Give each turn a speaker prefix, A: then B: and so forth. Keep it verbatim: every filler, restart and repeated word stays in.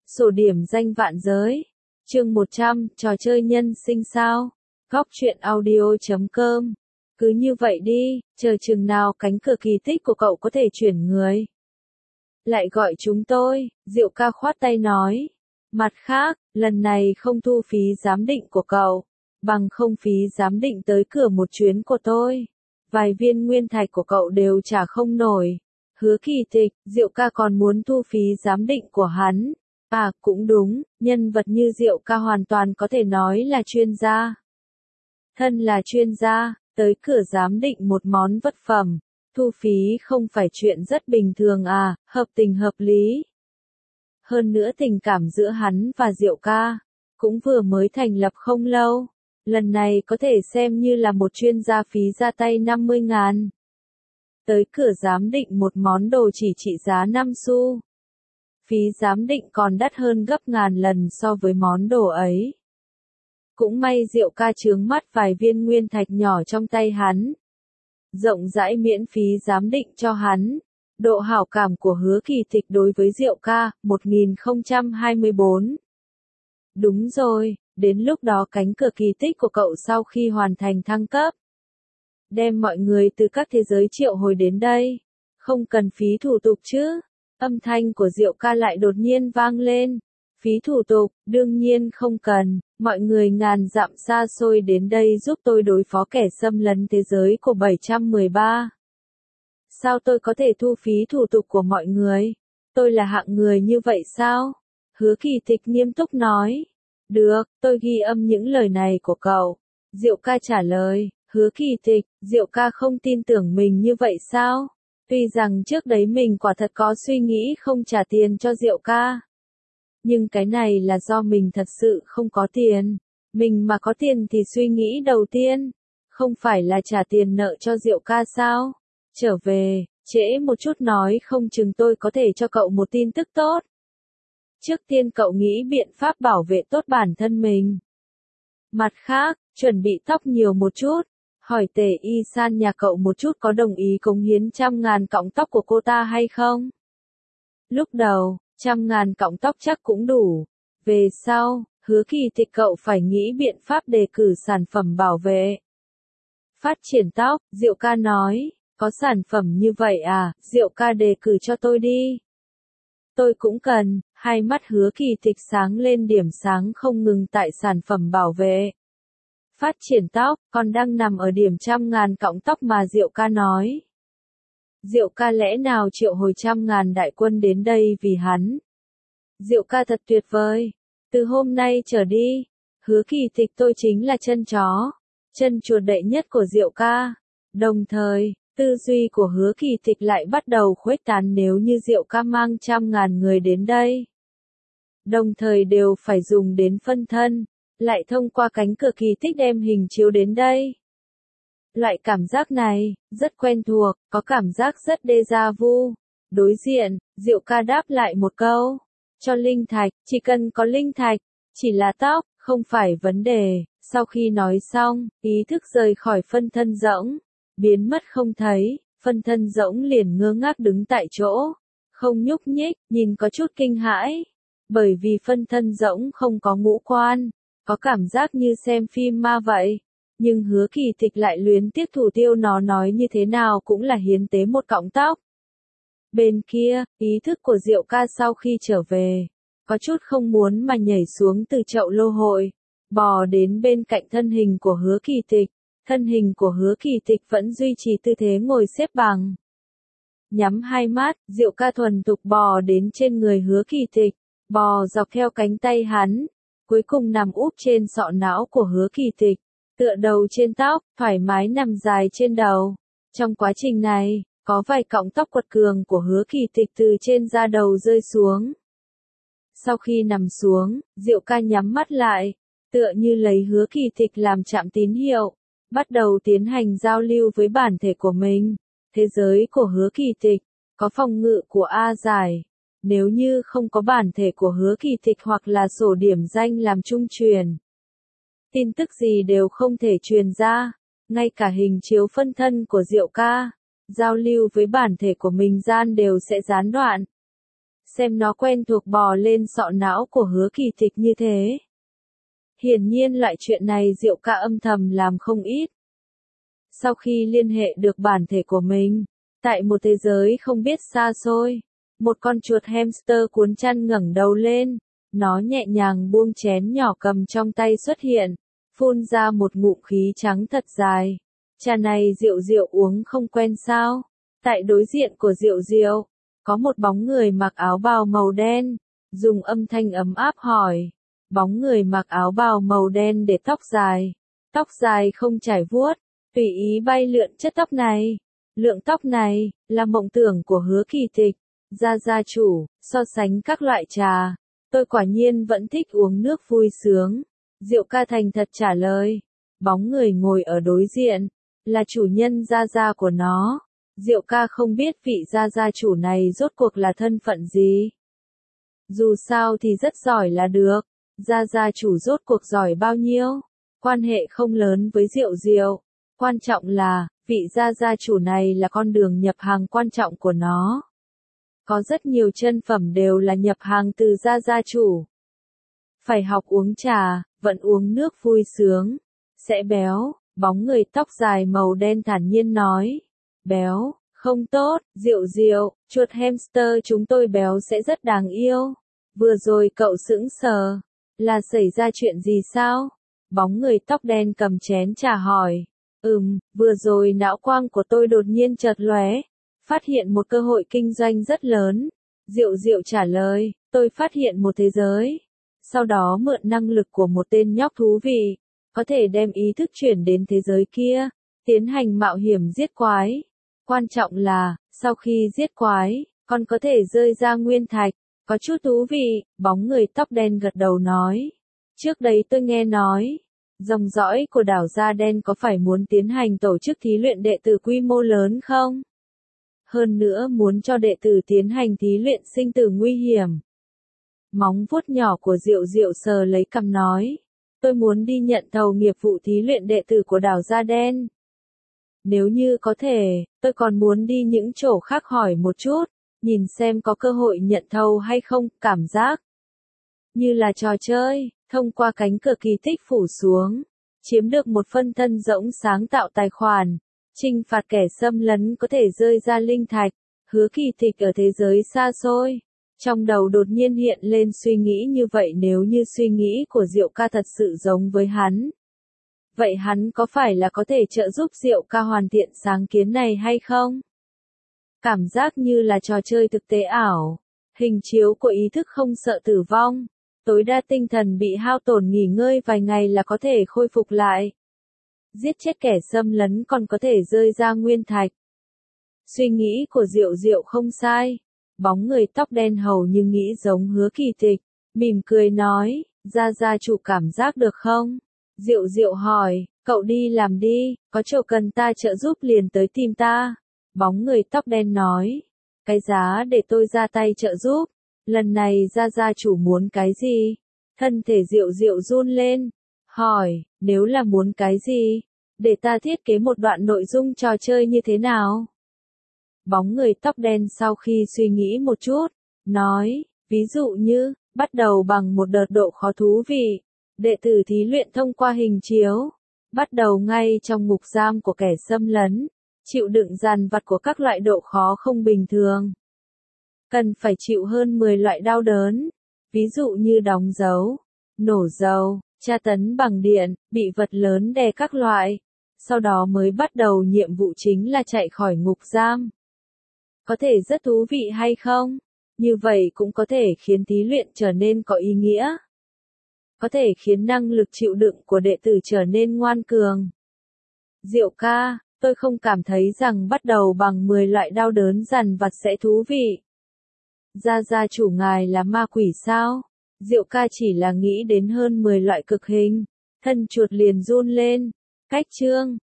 A: Sổ điểm danh vạn giới. Chương một trăm, trò chơi nhân sinh sao? Góc truyện audio.com. Cứ như vậy đi, chờ chừng nào cánh cửa kỳ tích của cậu có thể chuyển người. Lại gọi chúng tôi, Diệu ca khoát tay nói. Mặt khác, lần này không thu phí giám định của cậu, bằng không phí giám định tới cửa một chuyến của tôi. Vài viên nguyên thạch của cậu đều trả không nổi. Hứa Kỳ Tịch, Diệu ca còn muốn thu phí giám định của hắn. À, cũng đúng, nhân vật như Diệu ca hoàn toàn có thể nói là chuyên gia. Thân là chuyên gia, tới cửa giám định một món vật phẩm, thu phí không phải chuyện rất bình thường à, hợp tình hợp lý. Hơn nữa tình cảm giữa hắn và Diệu ca, cũng vừa mới thành lập không lâu, lần này có thể xem như là một chuyên gia phí ra tay năm mươi ngàn. Tới cửa giám định một món đồ chỉ trị giá năm xu. Phí giám định còn đắt hơn gấp ngàn lần so với món đồ ấy. Cũng may Diệu ca chướng mắt vài viên nguyên thạch nhỏ trong tay hắn. Rộng rãi miễn phí giám định cho hắn. Độ hảo cảm của Hứa Kỳ Tịch đối với Diệu ca, một nghìn không trăm hai mươi bốn. Đúng rồi, đến lúc đó cánh cửa kỳ tích của cậu sau khi hoàn thành thăng cấp. Đem mọi người từ các thế giới triệu hồi đến đây. Không cần phí thủ tục chứ. Âm thanh của Diệu ca lại đột nhiên vang lên. Phí thủ tục, đương nhiên không cần, mọi người ngàn dặm xa xôi đến đây giúp tôi đối phó kẻ xâm lấn thế giới của bảy trăm mười ba. Sao tôi có thể thu phí thủ tục của mọi người? Tôi là hạng người như vậy sao? Hứa Kỳ Tịch nghiêm túc nói. Được, tôi ghi âm những lời này của cậu. Diệu ca trả lời, Hứa Kỳ Tịch, Diệu ca không tin tưởng mình như vậy sao? Tuy rằng trước đấy mình quả thật có suy nghĩ không trả tiền cho Diệu ca. Nhưng cái này là do mình thật sự không có tiền. Mình mà có tiền thì suy nghĩ đầu tiên. Không phải là trả tiền nợ cho Diệu ca sao? Trở về, trễ một chút nói không chừng tôi có thể cho cậu một tin tức tốt. Trước tiên cậu nghĩ biện pháp bảo vệ tốt bản thân mình. Mặt khác, chuẩn bị tóc nhiều một chút. Hỏi Tề Y San nhà cậu một chút có đồng ý cống hiến trăm ngàn cọng tóc của cô ta hay không? Lúc đầu, trăm ngàn cọng tóc chắc cũng đủ. Về sau, Hứa Kỳ Tịch cậu phải nghĩ biện pháp đề cử sản phẩm bảo vệ. Phát triển tóc, Diệu ca nói, có sản phẩm như vậy à, Diệu ca đề cử cho tôi đi. Tôi cũng cần, hai mắt Hứa Kỳ Tịch sáng lên điểm sáng không ngừng tại sản phẩm bảo vệ. Phát triển tóc, còn đang nằm ở điểm trăm ngàn cọng tóc mà Diệu ca nói. Diệu ca lẽ nào triệu hồi trăm ngàn đại quân đến đây vì hắn. Diệu ca thật tuyệt vời. Từ hôm nay trở đi, Hứa Kỳ Tịch tôi chính là chân chó, chân chuột đệ nhất của Diệu ca. Đồng thời, tư duy của Hứa Kỳ Tịch lại bắt đầu khuếch tán nếu như Diệu ca mang trăm ngàn người đến đây. Đồng thời đều phải dùng đến phân thân, lại thông qua cánh cửa kỳ tích đem hình chiếu đến đây. Loại cảm giác này, rất quen thuộc, có cảm giác rất déjà vu. Đối diện, Diệu ca đáp lại một câu. Cho linh thạch, chỉ cần có linh thạch, chỉ là tóc, không phải vấn đề. Sau khi nói xong, ý thức rời khỏi phân thân rỗng, biến mất không thấy, phân thân rỗng liền ngơ ngác đứng tại chỗ, không nhúc nhích, nhìn có chút kinh hãi. Bởi vì phân thân rỗng không có ngũ quan, có cảm giác như xem phim ma vậy. Nhưng Hứa Kỳ Tịch lại luyến tiếc thủ tiêu nó nói như thế nào cũng là hiến tế một cọng tóc. Bên kia, ý thức của Diệu ca sau khi trở về, có chút không muốn mà nhảy xuống từ chậu lô hội, bò đến bên cạnh thân hình của Hứa Kỳ Tịch. Thân hình của Hứa Kỳ Tịch vẫn duy trì tư thế ngồi xếp bằng. Nhắm hai mắt, Diệu ca thuần thục bò đến trên người Hứa Kỳ Tịch, bò dọc theo cánh tay hắn, cuối cùng nằm úp trên sọ não của Hứa Kỳ Tịch. Tựa đầu trên tóc, thoải mái nằm dài trên đầu. Trong quá trình này, có vài cọng tóc quật cường của Hứa Kỳ Tịch từ trên da đầu rơi xuống. Sau khi nằm xuống, Diệu ca nhắm mắt lại, tựa như lấy Hứa Kỳ Tịch làm trạm tín hiệu, bắt đầu tiến hành giao lưu với bản thể của mình. Thế giới của Hứa Kỳ Tịch, có phòng ngự của A Giải. Nếu như không có bản thể của Hứa Kỳ Tịch hoặc là sổ điểm danh làm trung truyền, tin tức gì đều không thể truyền ra, ngay cả hình chiếu phân thân của Diệu ca, giao lưu với bản thể của mình gian đều sẽ gián đoạn. xem nó quen thuộc bò lên sọ não của Hứa Kỳ Tịch như thế. Hiển nhiên loại chuyện này Diệu Ca âm thầm làm không ít. Sau khi liên hệ được bản thể của mình, tại một thế giới không biết xa xôi, một con chuột hamster cuốn chăn ngẩng đầu lên, nó nhẹ nhàng buông chén nhỏ cầm trong tay xuất hiện, phun ra một ngụm khí trắng thật dài. Trà này Diệu Diệu uống không quen sao? Tại đối diện của Diệu Diệu, có một bóng người mặc áo bào màu đen, dùng âm thanh ấm áp hỏi. Bóng người mặc áo bào màu đen để tóc dài, tóc dài không chải vuốt, tùy ý bay lượn chất tóc này. Lượng tóc này, là mộng tưởng của Hứa Kỳ Tịch. Gia gia chủ, so sánh các loại trà, tôi quả nhiên vẫn thích uống nước vui sướng. Diệu Ca thành thật trả lời. Bóng người ngồi ở đối diện, là chủ nhân gia gia của nó. Diệu Ca không biết vị gia gia chủ này rốt cuộc là thân phận gì. Dù sao thì rất giỏi là được. Gia gia chủ rốt cuộc giỏi bao nhiêu? Quan hệ không lớn với Diệu Diệu. Quan trọng là, vị gia gia chủ này là con đường nhập hàng quan trọng của nó. Có rất nhiều chân phẩm đều là nhập hàng từ gia gia chủ. Phải học uống trà, vẫn uống nước vui sướng. Sẽ béo, bóng người tóc dài màu đen thản nhiên nói. Béo, không tốt, Diệu Diệu, chuột hamster chúng tôi béo sẽ rất đáng yêu. Vừa rồi cậu sững sờ. Là xảy ra chuyện gì sao? Bóng người tóc đen cầm chén trà hỏi. Ừm, vừa rồi não quang của tôi đột nhiên chợt lóe, phát hiện một cơ hội kinh doanh rất lớn. Diệu Diệu trả lời, tôi phát hiện một thế giới. Sau đó mượn năng lực của một tên nhóc thú vị, có thể đem ý thức chuyển đến thế giới kia, tiến hành mạo hiểm giết quái. Quan trọng là, sau khi giết quái, còn có thể rơi ra nguyên thạch. Có chút thú vị, bóng người tóc đen gật đầu nói. Trước đấy tôi nghe nói, dòng dõi của đảo da đen có phải muốn tiến hành tổ chức thí luyện đệ tử quy mô lớn không? Hơn nữa muốn cho đệ tử tiến hành thí luyện sinh tử nguy hiểm. Móng vuốt nhỏ của Diệu Diệu sờ lấy cằm nói. Tôi muốn đi nhận thầu nghiệp vụ thí luyện đệ tử của đảo da đen. Nếu như có thể, tôi còn muốn đi những chỗ khác hỏi một chút. Nhìn xem có cơ hội nhận thầu hay không, cảm giác như là trò chơi, thông qua cánh cửa kỳ tích phủ xuống, chiếm được một phân thân rỗng sáng tạo tài khoản, trinh phạt kẻ xâm lấn có thể rơi ra linh thạch. Hứa Kỳ Tịch ở thế giới xa xôi, trong đầu đột nhiên hiện lên suy nghĩ như vậy, nếu như suy nghĩ của Diệu Ca thật sự giống với hắn. Vậy hắn có phải là có thể trợ giúp Diệu Ca hoàn thiện sáng kiến này hay không? Cảm giác như là trò chơi thực tế ảo, hình chiếu của ý thức không sợ tử vong, tối đa tinh thần bị hao tổn nghỉ ngơi vài ngày là có thể khôi phục lại. Giết chết kẻ xâm lấn còn có thể rơi ra nguyên thạch. Suy nghĩ của Diệu Diệu không sai, bóng người tóc đen hầu như nghĩ giống Hứa Kỳ Tịch, mỉm cười nói, gia gia chủ cảm giác được không? Diệu Diệu hỏi, cậu đi làm đi, có chỗ cần ta trợ giúp liền tới tìm ta. Bóng người tóc đen nói, cái giá để tôi ra tay trợ giúp, lần này gia gia chủ muốn cái gì? Thân thể Diệu Diệu run lên, hỏi, nếu là muốn cái gì? Để ta thiết kế một đoạn nội dung trò chơi như thế nào? Bóng người tóc đen sau khi suy nghĩ một chút, nói, ví dụ như, bắt đầu bằng một đợt độ khó thú vị, đệ tử thí luyện thông qua hình chiếu, bắt đầu ngay trong ngục giam của kẻ xâm lấn. Chịu đựng dằn vặt của các loại độ khó không bình thường. Cần phải chịu hơn mười loại đau đớn, ví dụ như đóng dấu, nổ dầu, tra tấn bằng điện, bị vật lớn đè các loại. Sau đó mới bắt đầu nhiệm vụ chính là chạy khỏi ngục giam. Có thể rất thú vị hay không? Như vậy cũng có thể khiến thí luyện trở nên có ý nghĩa. Có thể khiến năng lực chịu đựng của đệ tử trở nên ngoan cường. Diệu ca, tôi không cảm thấy rằng bắt đầu bằng mười loại đau đớn dằn vặt sẽ thú vị. Gia gia chủ ngài là ma quỷ sao? Diệu ca chỉ là nghĩ đến hơn mười loại cực hình. Thân chuột liền run lên. Cách chương.